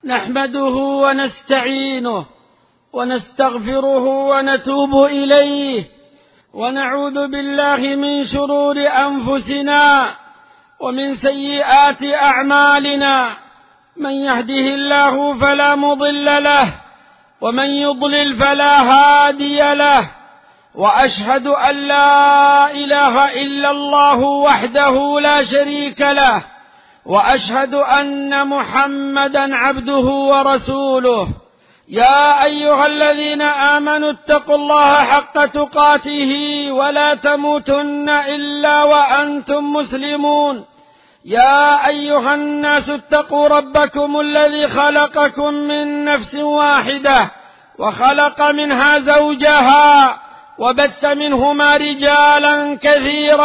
نحمده ونستعينه ونستغفره ونتوب إليه، ونعوذ بالله من شرور أنفسنا ومن سيئات أعمالنا. من يهده الله فلا مضل له، ومن يضلل فلا هادي له، وأشهد أن لا إله إلا الله وحده لا شريك له، وأشهد أن محمدًا عبده ورسوله. يا أيها الذين آمنوا اتقوا الله حق تقاته ولا تموتن إلا وأنتم مسلمون. يا أيها الناس اتقوا ربكم الذي خلقكم من نفس واحدة، وخلق منها زوجها، وبث منهما رجالا كثيرا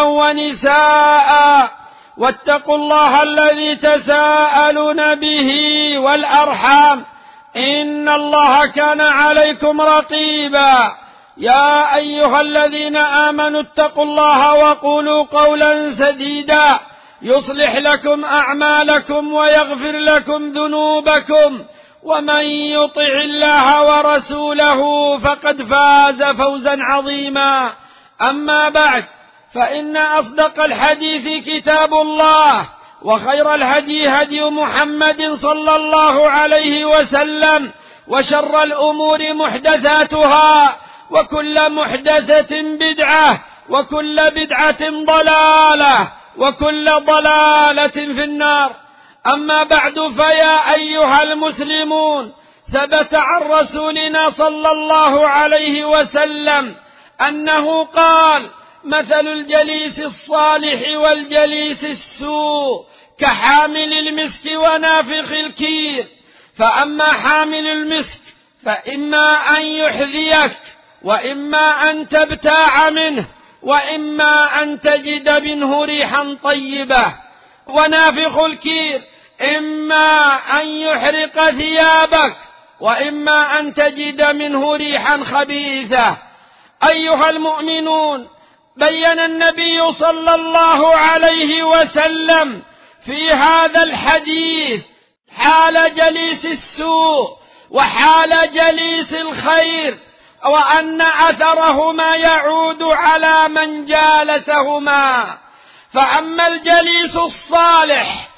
ونساء، واتقوا الله الذي تساءلون به والأرحام، إن الله كان عليكم رقيبا. يا أيها الذين آمنوا اتقوا الله وقولوا قولا سديدا يصلح لكم أعمالكم ويغفر لكم ذنوبكم، ومن يطع الله ورسوله فقد فاز فوزا عظيما. أما بعد، فإن أصدق الحديث كتاب الله، وخير الهدي هدي محمد صلى الله عليه وسلم، وشر الأمور محدثاتها، وكل محدثة بدعة، وكل بدعة ضلالة، وكل ضلالة في النار. أما بعد، فيا أيها المسلمون، ثبت عن رسولنا صلى الله عليه وسلم أنه قال: مثل الجليس الصالح والجليس السوء كحامل المسك ونافخ الكير. فأما حامل المسك فإما أن يحذيك، وإما أن تبتاع منه، وإما أن تجد منه ريحا طيبة. ونافخ الكير إما أن يحرق ثيابك، وإما أن تجد منه ريحا خبيثة. أيها المؤمنون، بين النبي صلى الله عليه وسلم في هذا الحديث حال جليس السوء وحال جليس الخير، وأن أثرهما يعود على من جالسهما. فأما الجليس الصالح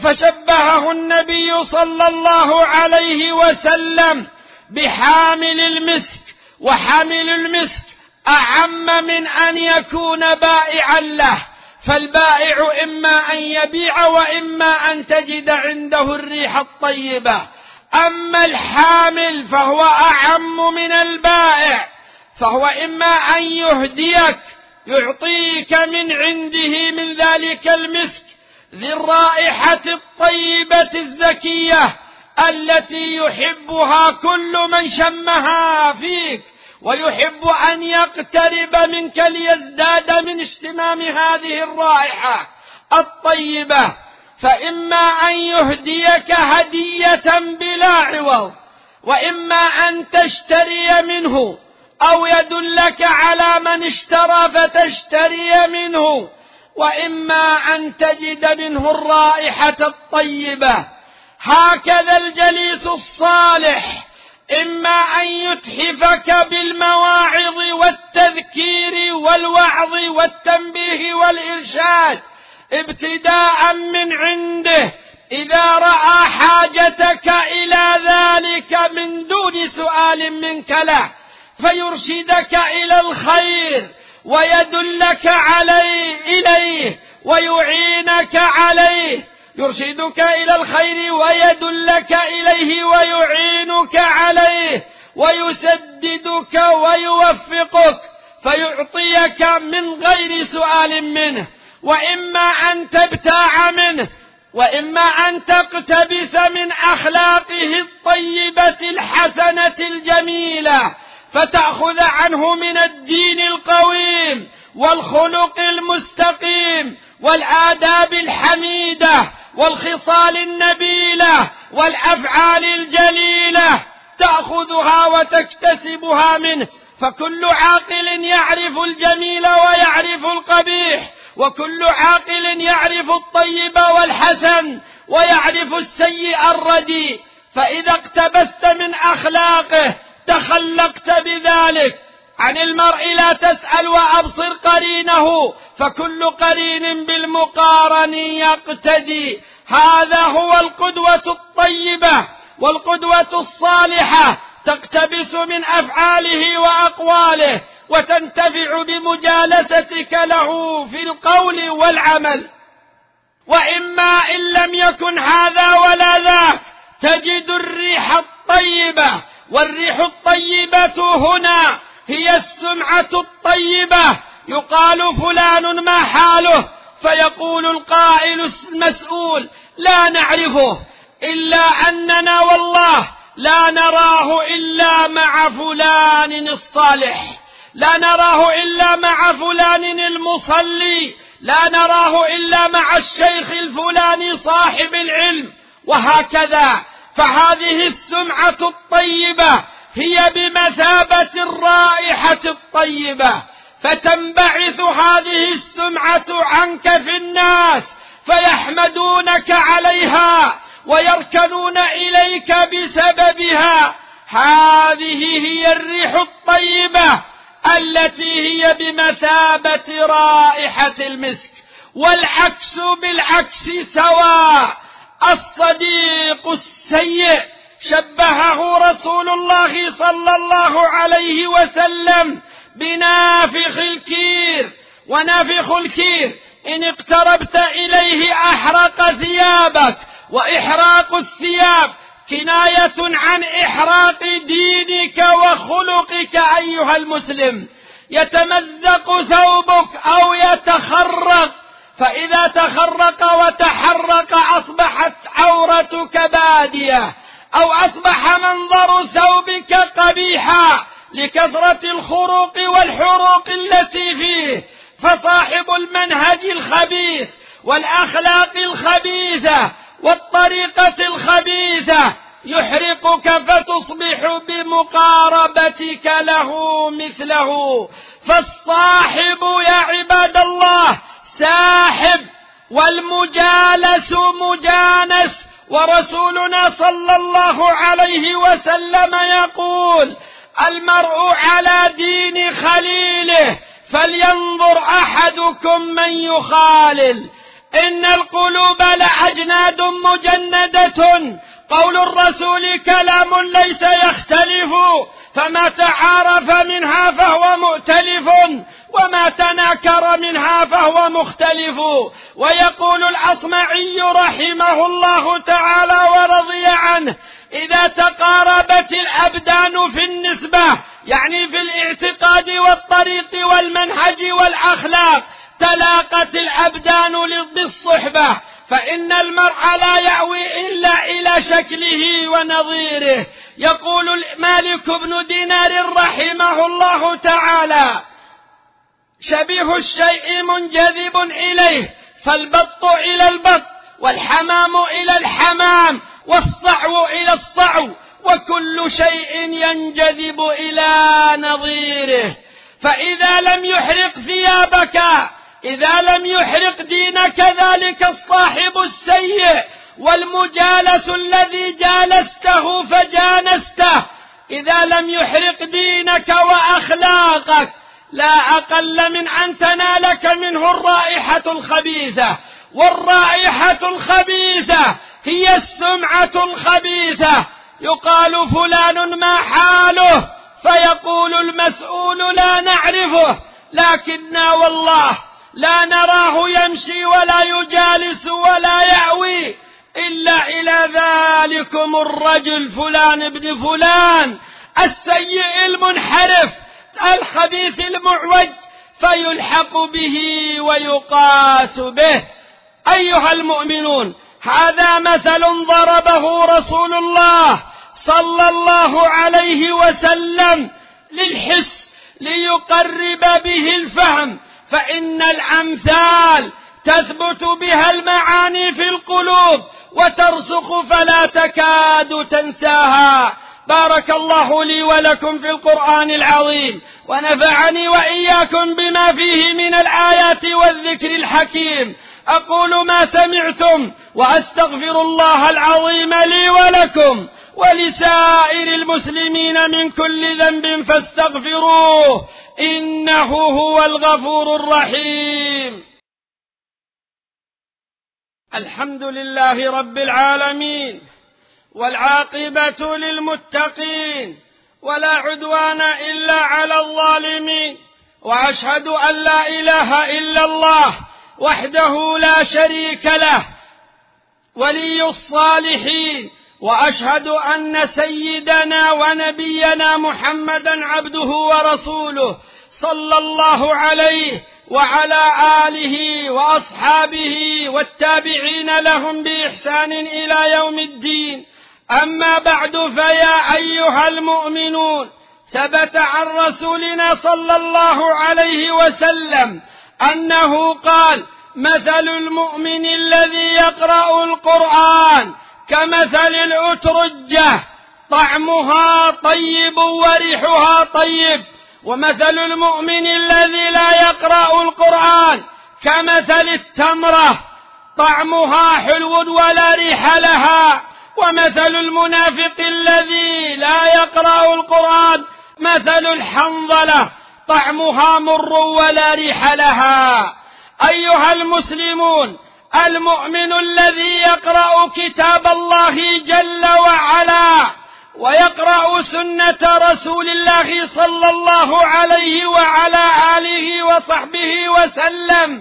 فشبهه النبي صلى الله عليه وسلم بحامل المسك، وحامل المسك أعم من أن يكون بائعا له، فالبائع إما أن يبيع، وإما أن تجد عنده الريح الطيبة. أما الحامل فهو أعم من البائع، فهو إما أن يهديك، يعطيك من عنده من ذلك المسك ذي الرائحة الطيبة الزكية التي يحبها كل من شمها فيك، ويحب أن يقترب منك ليزداد من اشتمام هذه الرائحة الطيبة. فإما أن يهديك هدية بلا عوض، وإما أن تشتري منه، أو يدلك على من اشترى فتشتري منه، وإما أن تجد منه الرائحة الطيبة. هكذا الجليس الصالح إما أن يتحفك بالمواعظ والتذكير والوعظ والتنبيه والإرشاد ابتداء من عنده، إذا رأى حاجتك إلى ذلك من دون سؤال منك له، فيرشدك إلى الخير ويدلك إليه ويعينك عليه. يرشدك إلى الخير ويدلك إليه ويعينك عليه، ويسددك ويوفقك، فيعطيك من غير سؤال منه. وإما أن تبتاع منه، وإما أن تقتبس من أخلاقه الطيبة الحسنة الجميلة، فتأخذ عنه من الدين القويم والخلق المستقيم والآداب الحميدة والخصال النبيلة والأفعال الجليلة، تأخذها وتكتسبها منه. فكل عاقل يعرف الجميل ويعرف القبيح، وكل عاقل يعرف الطيب والحسن ويعرف السيء الرديء. فإذا اقتبست من أخلاقه تخلقت بذلك. عن المرء لا تسأل وأبصر قرينه، فكل قرين بالمقارن يقتدي. هذا هو القدوة الطيبة والقدوة الصالحة، تقتبس من أفعاله وأقواله وتنتفع بمجالستك له في القول والعمل. وإما إن لم يكن هذا ولا ذاك تجد الريح الطيبة، والريح الطيبة هنا هي السمعة الطيبة. يقال فلان ما حاله، فيقول القائل المسؤول لا نعرفه، إلا أننا والله لا نراه إلا مع فلان الصالح، لا نراه إلا مع فلان المصلي، لا نراه إلا مع الشيخ الفلاني صاحب العلم، وهكذا. فهذه السمعة الطيبة هي بمثابة الرائحة الطيبة، فتنبعث هذه السمعة عنك في الناس فيحمدونك عليها ويركنون إليك بسببها. هذه هي الريح الطيبة التي هي بمثابة رائحة المسك. والعكس بالعكس سواء. الصديق السيء شبهه رسول الله صلى الله عليه وسلم بنافخ الكير، ونافخ الكير إن اقتربت إليه أحرق ثيابك، وإحراق الثياب كناية عن إحراق دينك وخلقك أيها المسلم. يتمزق ثوبك أو يتخرق، فإذا تخرق وتحرق أصبحت عورتك بادية، أو أصبح منظر ثوبك قبيحا لكثرة الخروق والحروق التي فيه. فصاحب المنهج الخبيث والأخلاق الخبيثة والطريقة الخبيثة يحرقك فتصبح بمقاربتك له مثله. فالصاحب يا عباد الله ساحب، والمجالس مجانس. ورسولنا صلى الله عليه وسلم يقول: المرء على دين خليله، فلينظر أحدكم من يخالل. إن القلوب لأجناد مجندة، قول الرسول كلام ليس يختلف، فما تعارف منها فهو مؤتلف، وما تناكر منها فهو مختلف. ويقول الأصمعي رحمه الله تعالى ورضي عنه: إذا تقاربت الأبدان في النسبة، يعني في الاعتقاد والطريق والمنهج والأخلاق، تلاقت الأبدان بالصحبة، فإن المرء لا يأوي إلا إلى شكله ونظيره. يقول مالك بن دينار رحمه الله تعالى: شبيه الشيء منجذب إليه، فالبط إلى البط، والحمام إلى الحمام، والصعو إلى الصعو، وكل شيء ينجذب إلى نظيره. فإذا لم يحرق ثيابك، إذا لم يحرق دينك ذلك الصاحب السيء والمجالس الذي جالسته فجانسته، إذا لم يحرق دينك وأخلاقك، لا أقل من أن تنالك منه الرائحة الخبيثة. والرائحة الخبيثة هي السمعة الخبيثة. يقال فلان ما حاله، فيقول المسؤول لا نعرفه، لكننا والله لا نراه يمشي ولا يجالس ولا يأوي إلا إلى ذلكم الرجل فلان ابن فلان السيء المنحرف الخبيث المعوج، فيلحق به ويقاس به. أيها المؤمنون، هذا مثل ضربه رسول الله صلى الله عليه وسلم للحس ليقرب به الفهم، فإن الأمثال تثبت بها المعاني في القلوب وترسخ فلا تكاد تنساها. بارك الله لي ولكم في القرآن العظيم، ونفعني وإياكم بما فيه من الآيات والذكر الحكيم. أقول ما سمعتم وأستغفر الله العظيم لي ولكم، ولسائر المسلمين من كل ذنب فاستغفروه إنه هو الغفور الرحيم. الحمد لله رب العالمين، والعاقبة للمتقين، ولا عدوان إلا على الظالمين، وأشهد أن لا إله إلا الله وحده لا شريك له ولي الصالحين، وأشهد أن سيدنا ونبينا محمدا عبده ورسوله صلى الله عليه وعلى آله وأصحابه والتابعين لهم بإحسان إلى يوم الدين. أما بعد، فيا أيها المؤمنون، ثبت عن رسولنا صلى الله عليه وسلم أنه قال: مثل المؤمن الذي يقرأ القرآن كمثل الأترجة، طعمها طيب وريحها طيب، ومثل المؤمن الذي لا يقرأ القرآن كمثل التمرة، طعمها حلو ولا ريح لها، ومثل المنافق الذي لا يقرأ القرآن مثل الحنظلة، طعمها مر ولا ريح لها. أيها المسلمون، المؤمن الذي يقرأ كتاب الله جل وعلا ويقرأ سنة رسول الله صلى الله عليه وعلى آله وصحبه وسلم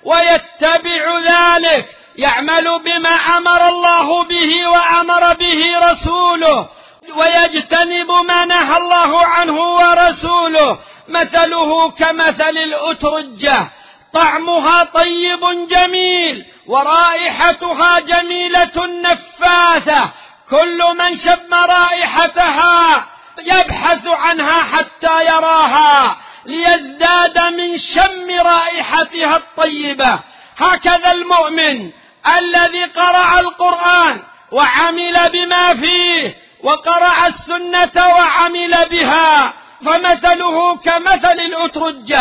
ويتبع ذلك، يعمل بما أمر الله به وأمر به رسوله، ويجتنب ما نهى الله عنه ورسوله، مثله كمثل الأترجة، طعمها طيب جميل ورائحتها جميلة نفاثة، كل من شم رائحتها يبحث عنها حتى يراها ليزداد من شم رائحتها الطيبة. هكذا المؤمن الذي قرأ القرآن وعمل بما فيه وقرأ السنة وعمل بها، فمثله كمثل الأترجة،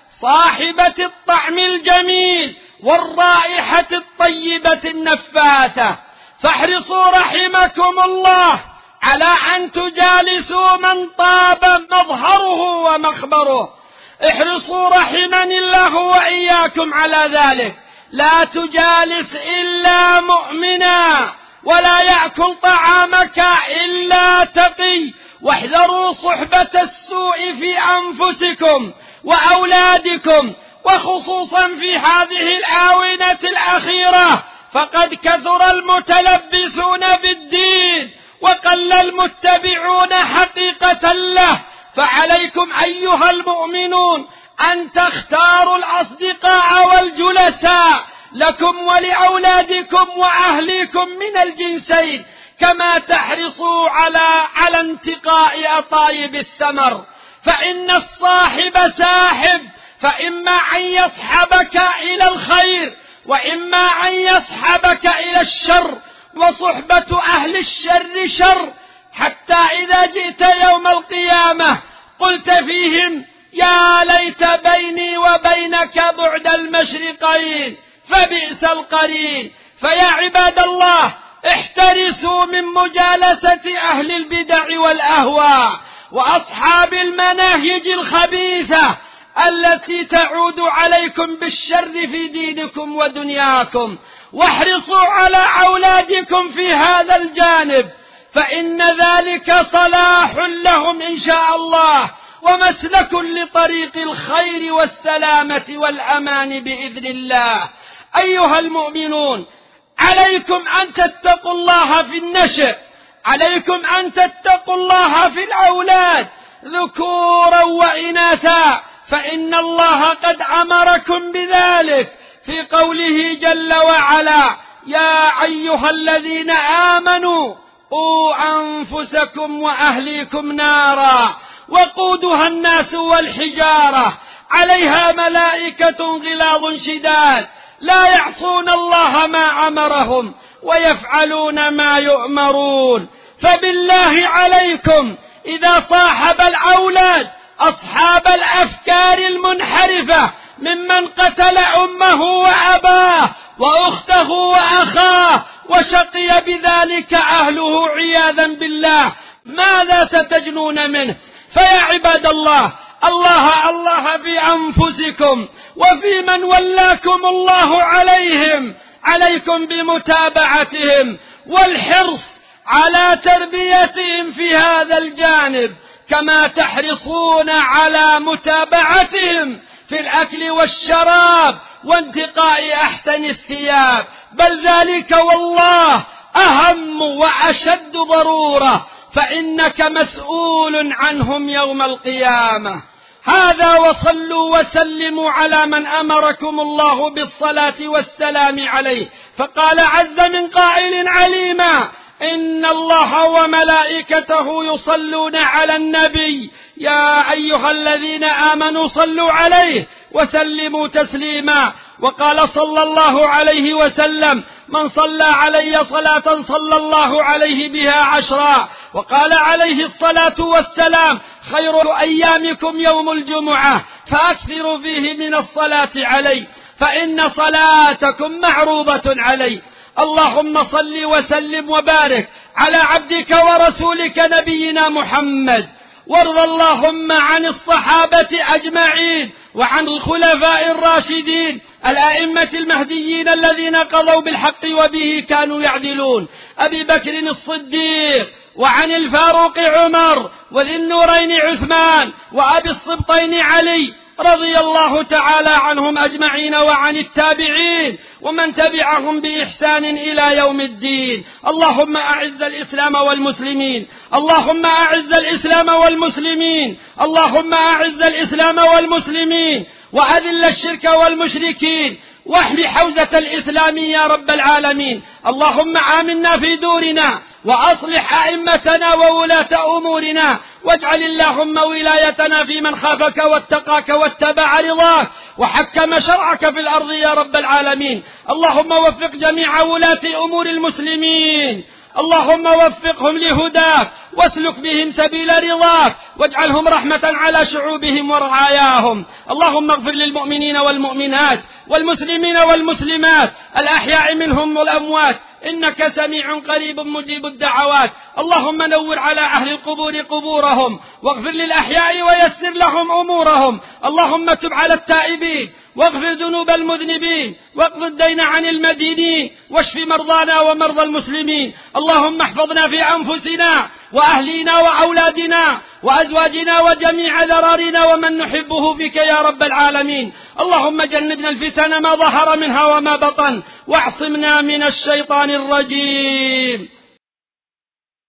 صاحبة الطعم الجميل والرائحة الطيبة النفاثة. فاحرصوا رحمكم الله على أن تجالسوا من طاب مظهره ومخبره، احرصوا رحمني الله وإياكم على ذلك. لا تجالس إلا مؤمنا، ولا يأكل طعامك إلا تقي، واحذروا صحبة السوء في أنفسكم وأولادكم، وخصوصا في هذه الآونة الأخيرة، فقد كثر المتلبسون بالدين وقل المتبعون حقيقة له. فعليكم أيها المؤمنون أن تختاروا الأصدقاء والجلساء لكم ولأولادكم وأهليكم من الجنسين، كما تحرصوا على انتقاء أطايب الثمر، فإن الصاحب ساحب، فإما أن يصحبك إلى الخير وإما أن يصحبك إلى الشر، وصحبة أهل الشر شر، حتى إذا جئت يوم القيامة قلت فيهم: يا ليت بيني وبينك بعد المشرقين فبئس القرين. فيا عباد الله، احترسوا من مجالسة أهل البدع والأهواء وأصحاب المناهج الخبيثة التي تعود عليكم بالشر في دينكم ودنياكم، واحرصوا على أولادكم في هذا الجانب، فإن ذلك صلاح لهم إن شاء الله، ومسلك لطريق الخير والسلامة والأمان بإذن الله. أيها المؤمنون، عليكم أن تتقوا الله في النشء، عليكم أن تتقوا الله في الأولاد ذكورا وإناثا، فإن الله قد أمركم بذلك في قوله جل وعلا: يا أيها الذين آمنوا قوا أنفسكم وأهليكم نارا وقودها الناس والحجارة عليها ملائكة غلاظ شداد لا يعصون الله ما أمرهم ويفعلون ما يؤمرون. فبالله عليكم إذا صاحب الأولاد أصحاب الأفكار المنحرفة ممن قتل أمه وأباه وأخته وأخاه، وشقي بذلك أهله عياذا بالله. ماذا ستجنون منه؟ فيا عباد الله، الله في أنفسكم وفي من ولاكم الله عليهم، عليكم بمتابعتهم والحرص على تربيتهم في هذا الجانب، كما تحرصون على متابعتهم في الأكل والشراب وانتقاء أحسن الثياب، بل ذلك والله أهم وأشد ضرورة، فإنك مسؤول عنهم يوم القيامة. هذا، وصلوا وسلموا على من أمركم الله بالصلاة والسلام عليه، فقال عز من قائل عليما: إن الله وملائكته يصلون على النبي يا أيها الذين آمنوا صلوا عليه وسلموا تسليما. وقال صلى الله عليه وسلم: من صلى علي صلاة صلى الله عليه بها 10. وقال عليه الصلاة والسلام: خير أيامكم يوم الجمعة، فأكثروا فيه من الصلاة علي، فإن صلاتكم معروضة علي. اللهم صل وسلم وبارك على عبدك ورسولك نبينا محمد، وارض اللهم عن الصحابة أجمعين وعن الخلفاء الراشدين الأئمة المهديين الذين قضوا بالحق وبه كانوا يعدلون، أبي بكر الصديق، وعن الفاروق عمر، وذي النورين عثمان، وأبي السبطين علي، رضي الله تعالى عنهم أجمعين، وعن التابعين ومن تبعهم بإحسان إلى يوم الدين. اللهم أعز الإسلام والمسلمين، اللهم أعز الإسلام والمسلمين، اللهم أعز الإسلام والمسلمين، وأذل الشرك والمشركين، واحمِ حوزة الإسلام يا رب العالمين. اللهم آمنا في دورنا، وأصلح أئمتنا وولاة أمورنا، واجعل اللهم ولايتنا في من خافك واتقاك واتبع رضاك وحكم شرعك في الأرض يا رب العالمين. اللهم وفق جميع ولاة أمور المسلمين، اللهم وفقهم لهداك، واسلك بهم سبيل رضاك، واجعلهم رحمة على شعوبهم ورعاياهم. اللهم اغفر للمؤمنين والمؤمنات والمسلمين والمسلمات الأحياء منهم والأموات، إنك سميع قريب مجيب الدعوات. اللهم نور على أهل القبور قبورهم، واغفر للأحياء ويسر لهم أمورهم. اللهم تب على التائبين، واغفر ذنوب المذنبين، واقض الدين عن المدينين، واشف مرضانا ومرضى المسلمين. اللهم احفظنا في أنفسنا وأهلينا وأولادنا وأزواجنا وجميع ذرارنا ومن نحبه فيك يا رب العالمين. اللهم جنبنا الفتن ما ظهر منها وما بطن، واعصمنا من الشيطان الرجيم.